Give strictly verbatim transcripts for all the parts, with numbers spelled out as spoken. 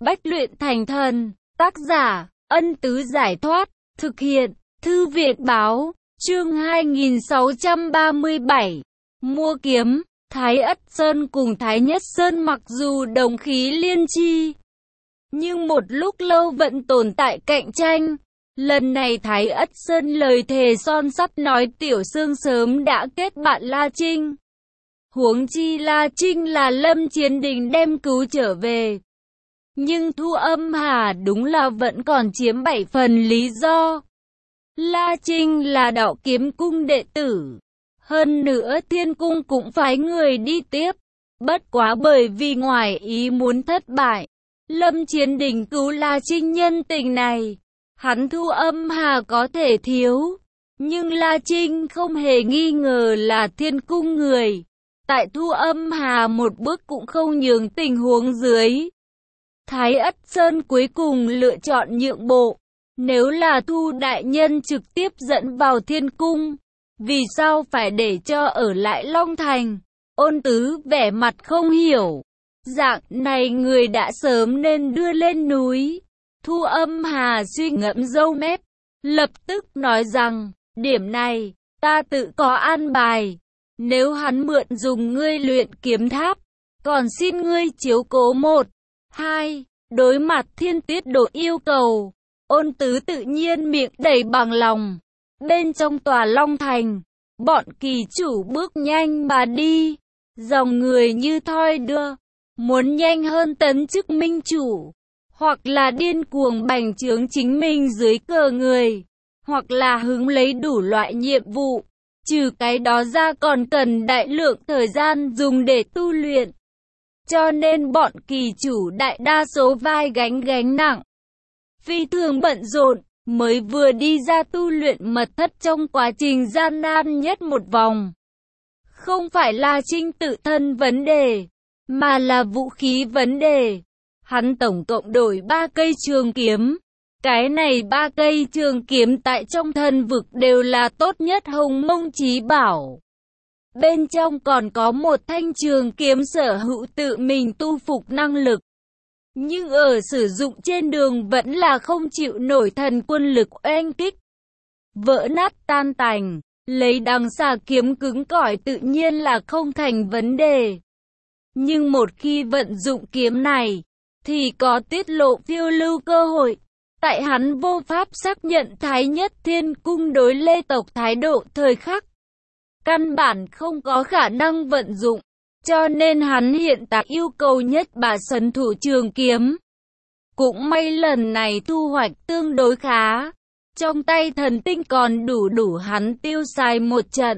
Bách luyện thành thần. Tác giả, Ân Tứ Giải Thoát. Thực hiện, Thư viện Báo. Chương hai nghìn sáu trăm ba mươi bảy. Mua kiếm. Thái Ất Sơn cùng Thái Nhất Sơn mặc dù đồng khí liên chi, nhưng một lúc lâu vẫn tồn tại cạnh tranh. Lần này Thái Ất Sơn lời thề son sắt nói Tiểu Sương sớm đã kết bạn La Trinh. Huống chi La Trinh là Lâm Chiến Đình đem cứu trở về. Nhưng Thu Âm Hà đúng là vẫn còn chiếm bảy phần lý do. La Trinh là Đạo Kiếm Cung đệ tử. Hơn nữa Thiên Cung cũng phái người đi tiếp. Bất quá bởi vì ngoài ý muốn thất bại, Lâm Chiến Đình cứu La Trinh nhân tình này, hắn Thu Âm Hà có thể thiếu. Nhưng La Trinh không hề nghi ngờ là Thiên Cung người. Tại Thu Âm Hà một bước cũng không nhường tình huống dưới, Thái Ất Sơn cuối cùng lựa chọn nhượng bộ. Nếu là Thu đại nhân trực tiếp dẫn vào Thiên Cung, vì sao phải để cho ở lại Long Thành? Ôn Tứ vẻ mặt không hiểu. Dạng này người đã sớm nên đưa lên núi. Thu Âm Hà suy ngẫm râu mép, lập tức nói rằng, điểm này, ta tự có an bài. Nếu hắn mượn dùng ngươi luyện kiếm tháp, còn xin ngươi chiếu cố một, hai, đối mặt Thiên Tiết Độ yêu cầu. Ôn Tứ tự nhiên miệng đầy bằng lòng. Bên trong tòa Long Thành, bọn kỳ chủ bước nhanh mà đi, dòng người như thoi đưa, muốn nhanh hơn tấn chức minh chủ, hoặc là điên cuồng bành trướng chính mình dưới cờ người, hoặc là hứng lấy đủ loại nhiệm vụ. Trừ cái đó ra còn cần đại lượng thời gian dùng để tu luyện. Cho nên bọn kỳ chủ đại đa số vai gánh gánh nặng, phi thường bận rộn, mới vừa đi ra tu luyện mật thất trong quá trình gian nan nhất một vòng. Không phải là Trinh tự thân vấn đề, mà là vũ khí vấn đề. Hắn tổng cộng đổi ba cây trường kiếm. Cái này ba cây trường kiếm tại trong thần vực đều là tốt nhất hồng mông chí bảo. Bên trong còn có một thanh trường kiếm sở hữu tự mình tu phục năng lực. Nhưng ở sử dụng trên đường vẫn là không chịu nổi thần quân lực oanh kích. Vỡ nát tan tành, lấy đằng xà kiếm cứng cỏi tự nhiên là không thành vấn đề. Nhưng một khi vận dụng kiếm này, thì có tiết lộ phiêu lưu cơ hội. Tại hắn vô pháp xác nhận Thái Nhất Thiên Cung đối Lê tộc thái độ thời khắc, căn bản không có khả năng vận dụng, cho nên hắn hiện tại yêu cầu nhất bà sấn thủ trường kiếm. Cũng may lần này thu hoạch tương đối khá, trong tay thần tinh còn đủ đủ hắn tiêu xài một trận.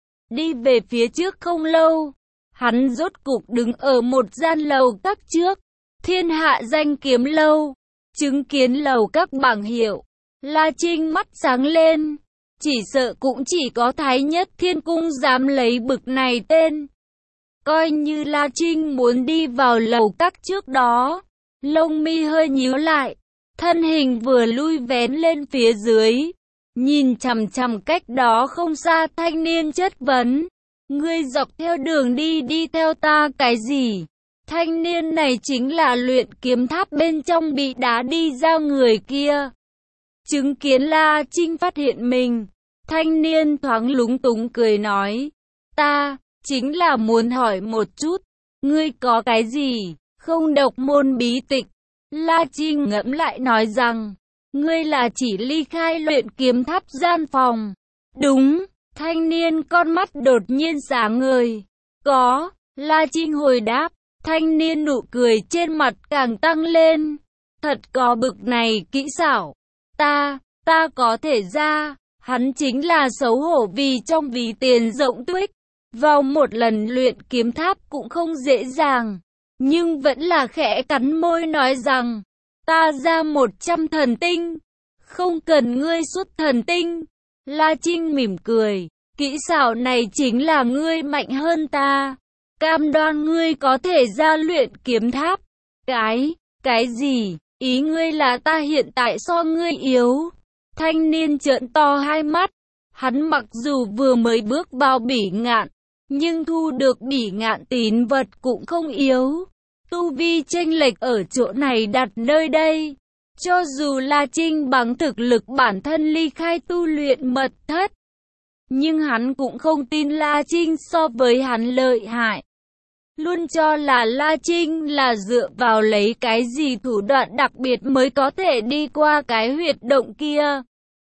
Đi về phía trước không lâu, hắn rốt cục đứng ở một gian lầu các trước, Thiên Hạ Danh Kiếm Lâu. Chứng kiến lầu các bảng hiệu, La Trinh mắt sáng lên. Chỉ sợ cũng chỉ có Thái Nhất Thiên Cung dám lấy bực này tên. Coi như La Trinh muốn đi vào lầu các trước đó, lông mi hơi nhíu lại, thân hình vừa lui vén lên phía dưới, nhìn chằm chằm cách đó không xa thanh niên chất vấn. Ngươi dọc theo đường đi đi theo ta cái gì? Thanh niên này chính là luyện kiếm tháp bên trong bị đá đi ra người kia. Chứng kiến La Trinh phát hiện mình, thanh niên thoáng lúng túng cười nói, ta, chính là muốn hỏi một chút, ngươi có cái gì, không độc môn bí tịch. La Trinh ngẫm lại nói rằng, ngươi là chỉ ly khai luyện kiếm tháp gian phòng. Đúng, thanh niên con mắt đột nhiên sáng ngời. Có, La Trinh hồi đáp. Thanh niên nụ cười trên mặt càng tăng lên. Thật có bực này kỹ xảo. Ta, ta có thể ra. Hắn chính là xấu hổ vì trong ví tiền rộng tuếch. Vào một lần luyện kiếm tháp cũng không dễ dàng. Nhưng vẫn là khẽ cắn môi nói rằng, ta ra một trăm thần tinh. Không cần ngươi xuất thần tinh. La Trinh mỉm cười. Kỹ xảo này chính là ngươi mạnh hơn ta. Cam đoan ngươi có thể ra luyện kiếm tháp. Cái, cái gì? Ý ngươi là ta hiện tại so ngươi yếu. Thanh niên trợn to hai mắt. Hắn mặc dù vừa mới bước vào Bỉ Ngạn, nhưng thu được Bỉ Ngạn tín vật cũng không yếu. Tu vi chênh lệch ở chỗ này đặt nơi đây. Cho dù La Trinh bằng thực lực bản thân ly khai tu luyện mật thất, nhưng hắn cũng không tin La Trinh so với hắn lợi hại. Luôn cho là La Trinh là dựa vào lấy cái gì thủ đoạn đặc biệt mới có thể đi qua cái huyệt động kia.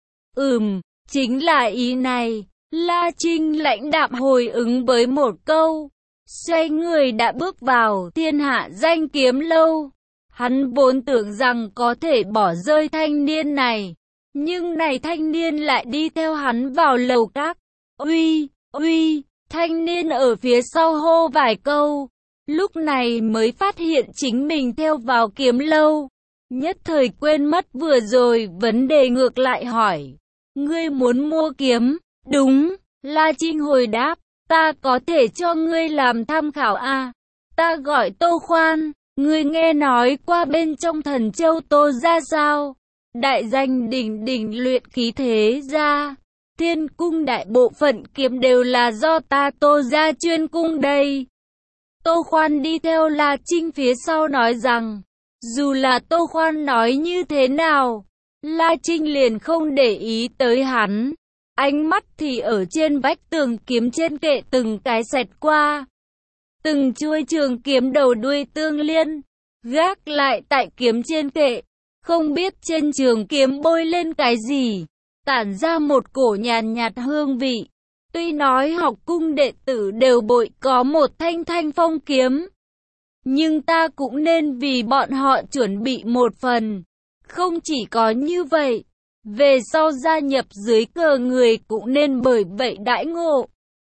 Ừm, chính là ý này. La Trinh lãnh đạm hồi ứng với một câu. Xoay người đã bước vào Thiên Hạ Danh Kiếm Lâu. Hắn vốn tưởng rằng có thể bỏ rơi thanh niên này, nhưng này thanh niên lại đi theo hắn vào lầu các. Uy, uy, thanh niên ở phía sau hô vài câu, lúc này mới phát hiện chính mình theo vào kiếm lâu. Nhất thời quên mất vừa rồi vấn đề, ngược lại hỏi, ngươi muốn mua kiếm? Đúng, La Trinh hồi đáp, ta có thể cho ngươi làm tham khảo à? Ta gọi Tô Khoan. Ngươi nghe nói qua bên trong Thần Châu Tô gia sao? Đại danh đỉnh đỉnh luyện khí thế gia. Thiên cung đại bộ phận kiếm đều là do ta Tô gia chuyên cung đây. Tô Khoan đi theo La Trinh phía sau nói rằng, dù là Tô Khoan nói như thế nào, La Trinh liền không để ý tới hắn. Ánh mắt thì ở trên vách tường kiếm trên kệ từng cái xẹt qua. Từng chuôi trường kiếm đầu đuôi tương liên, gác lại tại kiếm trên kệ, không biết trên trường kiếm bôi lên cái gì, tản ra một cổ nhàn nhạt hương vị. Tuy nói học cung đệ tử đều bội có một thanh thanh phong kiếm, nhưng ta cũng nên vì bọn họ chuẩn bị một phần. Không chỉ có như vậy, về sau gia nhập dưới cờ người cũng nên bởi vậy đãi ngộ.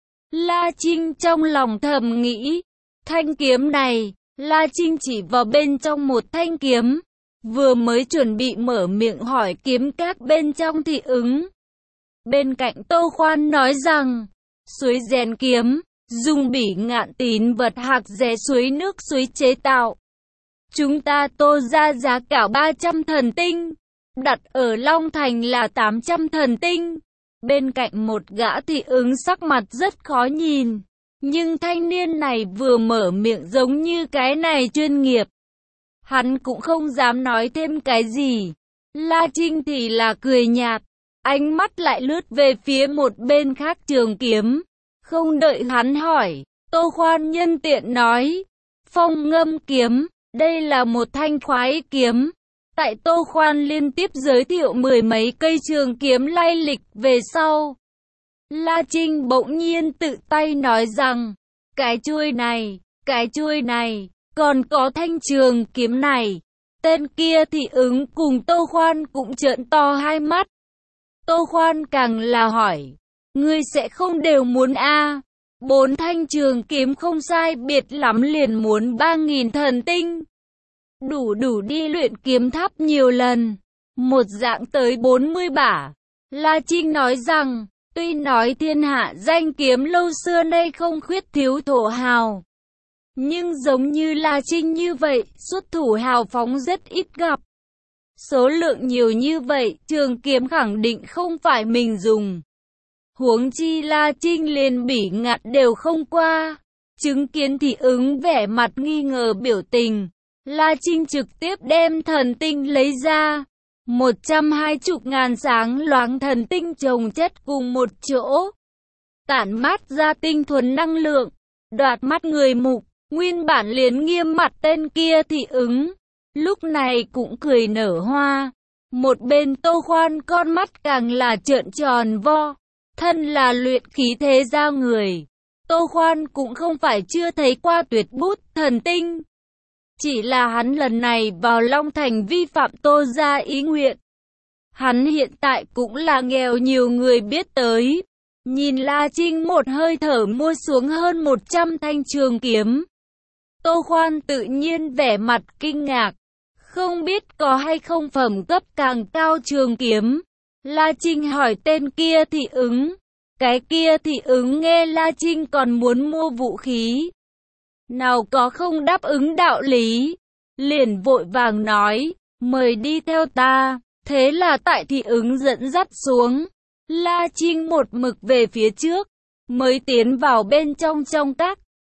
La Trinh trong lòng thầm nghĩ, thanh kiếm này, La Trinh chỉ vào bên trong một thanh kiếm, vừa mới chuẩn bị mở miệng hỏi kiếm các bên trong thì ứng. Bên cạnh Tô Khoan nói rằng, suối rèn kiếm, dùng bỉ ngạn tín vật hạc rẻ suối nước suối chế tạo. Chúng ta Tô ra giá cả ba trăm thần tinh, đặt ở Long Thành là tám trăm thần tinh. Bên cạnh một gã thị ứng sắc mặt rất khó nhìn, nhưng thanh niên này vừa mở miệng giống như cái này chuyên nghiệp. Hắn cũng không dám nói thêm cái gì. La Trinh thì là cười nhạt, ánh mắt lại lướt về phía một bên khác trường kiếm. Không đợi hắn hỏi, Tô Khoan nhân tiện nói, phong ngâm kiếm, đây là một thanh khoái kiếm. Tại Tô Khoan liên tiếp giới thiệu mười mấy cây trường kiếm lai lịch về sau, La Trinh bỗng nhiên tự tay nói rằng, cái chuôi này, cái chuôi này, còn có thanh trường kiếm này. Tên kia thì ứng cùng Tô Khoan cũng trợn to hai mắt. Tô Khoan càng là hỏi, ngươi sẽ không đều muốn a? À? Bốn thanh trường kiếm không sai biệt lắm liền muốn ba nghìn thần tinh. Đủ đủ đi luyện kiếm tháp nhiều lần, một dạng tới bốn mươi bả. La Trinh nói rằng, tuy nói Thiên Hạ Danh Kiếm Lâu xưa nay không khuyết thiếu thổ hào, nhưng giống như La Trinh như vậy, xuất thủ hào phóng rất ít gặp. Số lượng nhiều như vậy, trường kiếm khẳng định không phải mình dùng. Huống chi La Trinh liền bỉ ngạn đều không qua. Chứng kiến thì ứng vẻ mặt nghi ngờ biểu tình, La Trinh trực tiếp đem thần tinh lấy ra. Một trăm hai mươi ngàn sáng loáng thần tinh chồng chất cùng một chỗ, tản mát ra tinh thuần năng lượng, đoạt mắt người mục. Nguyên bản liền nghiêm mặt tên kia thì ứng, lúc này cũng cười nở hoa. Một bên Tô Khoan con mắt càng là trợn tròn vo. Thân là luyện khí thế gia người, Tô Khoan cũng không phải chưa thấy qua tuyệt bút thần tinh. Chỉ là hắn lần này vào Long Thành vi phạm Tô gia ý nguyện. Hắn hiện tại cũng là nghèo nhiều người biết tới. Nhìn La Trinh một hơi thở mua xuống hơn một trăm thanh trường kiếm, Tô Khoan tự nhiên vẻ mặt kinh ngạc, không biết có hay không phẩm cấp càng cao trường kiếm. La Trinh hỏi tên kia thị ứng, cái kia thị ứng nghe La Trinh còn muốn mua vũ khí, nào có không đáp ứng đạo lý, liền vội vàng nói, mời đi theo ta. Thế là tại thị ứng dẫn dắt xuống, La Trinh một mực về phía trước, mới tiến vào bên trong trong các.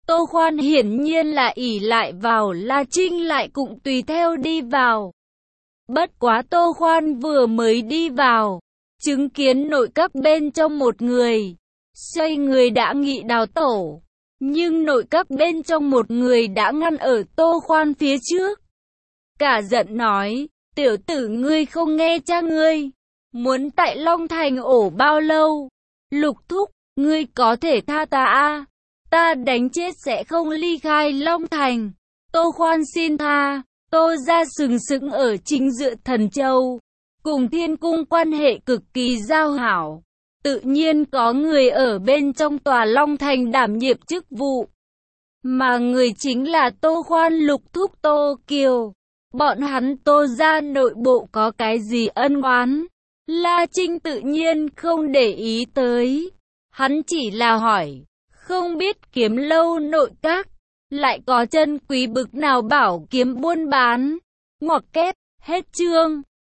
Tô Khoan hiển nhiên là ỷ lại vào, La Trinh lại cũng tùy theo đi vào. Bất quá Tô Khoan vừa mới đi vào, chứng kiến nội các bên trong một người, xoay người đã nghị đào tổ. Nhưng nội các bên trong một người đã ngăn ở Tô Khoan phía trước. Cả giận nói, tiểu tử ngươi không nghe cha ngươi, muốn tại Long Thành ổ bao lâu? Lục thúc, ngươi có thể tha ta a, ta đánh chết sẽ không ly khai Long Thành. Tô Khoan xin tha. Tô gia sừng sững ở chính giữa Thần Châu, cùng Thiên Cung quan hệ cực kỳ giao hảo. Tự nhiên có người ở bên trong tòa Long Thành đảm nhiệm chức vụ. Mà người chính là Tô Khoan lục thúc Tô Kiều. Bọn hắn Tô gia nội bộ có cái gì ân oán, La Trinh tự nhiên không để ý tới. Hắn chỉ là hỏi, không biết Kiếm Lâu nội các lại có chân quý bực nào bảo kiếm buôn bán. Ngoặc kép, hết chương.